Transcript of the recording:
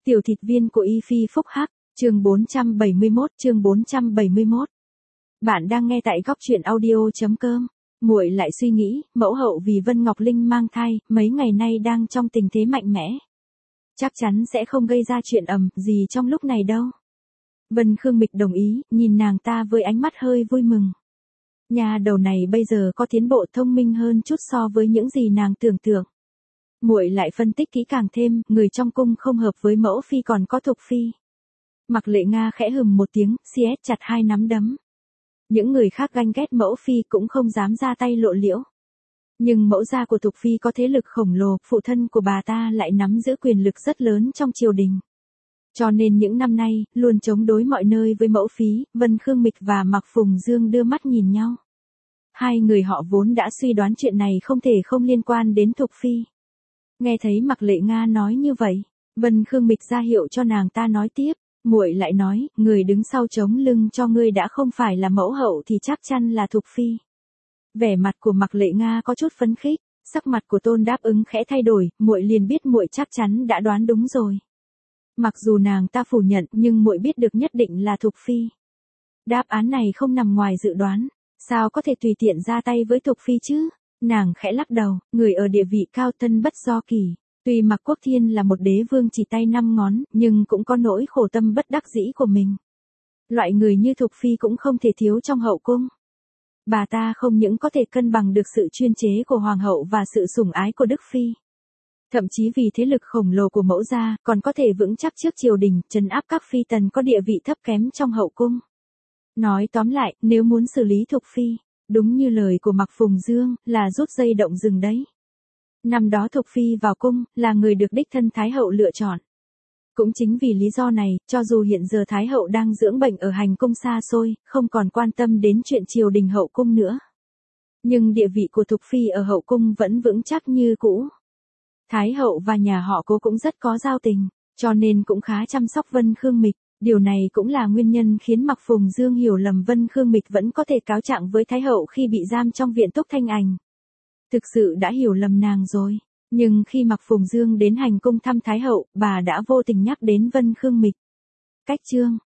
Tiểu thịt viên của Y Phi phúc hắc, chương 471. Bạn đang nghe tại góc truyện audio.com. Muội lại suy nghĩ, mẫu hậu vì Vân Ngọc Linh mang thai, mấy ngày nay đang trong tình thế mạnh mẽ. Chắc chắn sẽ không gây ra chuyện gì trong lúc này đâu. Vân Khương Mịch đồng ý, nhìn nàng ta với ánh mắt hơi vui mừng. Nhà đầu này bây giờ có tiến bộ thông minh hơn chút so với những gì nàng tưởng tượng. Muội lại phân tích kỹ càng thêm, người trong cung không hợp với mẫu phi còn có Thục phi. Mặc Lệ Nga khẽ hừm một tiếng, siết chặt hai nắm đấm. Những người khác ganh ghét mẫu phi cũng không dám ra tay lộ liễu. Nhưng mẫu gia của Thục phi có thế lực khổng lồ, phụ thân của bà ta lại nắm giữ quyền lực rất lớn trong triều đình. Cho nên những năm nay, luôn chống đối mọi nơi với mẫu phi, Vân Khương Mịch và Mạc Phùng Dương đưa mắt nhìn nhau. Hai người họ vốn đã suy đoán chuyện này không thể không liên quan đến Thục phi. Nghe thấy Mặc Lệ Nga nói như vậy, Vân Khương Mịch ra hiệu cho nàng ta nói tiếp, muội lại nói, người đứng sau chống lưng cho ngươi đã không phải là mẫu hậu thì chắc chắn là Thục phi. Vẻ mặt của Mặc Lệ Nga có chút phấn khích, sắc mặt của Tôn đáp ứng khẽ thay đổi, muội liền biết muội chắc chắn đã đoán đúng rồi. Mặc dù nàng ta phủ nhận, nhưng muội biết được nhất định là Thục phi. Đáp án này không nằm ngoài dự đoán, sao có thể tùy tiện ra tay với Thục phi chứ? Nàng khẽ lắc đầu, người ở địa vị cao thân bất do kỳ. Tuy Mạc Quốc Thiên là một đế vương chỉ tay 5 ngón, nhưng cũng có nỗi khổ tâm bất đắc dĩ của mình. Loại người như Thục phi cũng không thể thiếu trong hậu cung. Bà ta không những có thể cân bằng được sự chuyên chế của hoàng hậu và sự sủng ái của Đức phi. Thậm chí vì thế lực khổng lồ của mẫu gia, còn có thể vững chắc trước triều đình, trấn áp các phi tần có địa vị thấp kém trong hậu cung. Nói tóm lại, nếu muốn xử lý Thục phi, đúng như lời của Mạc Phùng Dương, là rút dây động rừng đấy. Năm đó Thục phi vào cung, là người được đích thân Thái hậu lựa chọn. Cũng chính vì lý do này, cho dù hiện giờ Thái hậu đang dưỡng bệnh ở hành cung xa xôi, không còn quan tâm đến chuyện triều đình hậu cung nữa. Nhưng địa vị của Thục phi ở hậu cung vẫn vững chắc như cũ. Thái hậu và nhà họ Cố cũng rất có giao tình, cho nên cũng khá chăm sóc Vân Khương Mịch. Điều này cũng là nguyên nhân khiến Mạc Phùng Dương hiểu lầm Vân Khương Mịch vẫn có thể cáo trạng với Thái hậu khi bị giam trong viện Túc Thanh Ảnh. Thực sự đã hiểu lầm nàng rồi. Nhưng khi Mạc Phùng Dương đến hành cung thăm Thái hậu, bà đã vô tình nhắc đến Vân Khương Mịch. Cách chương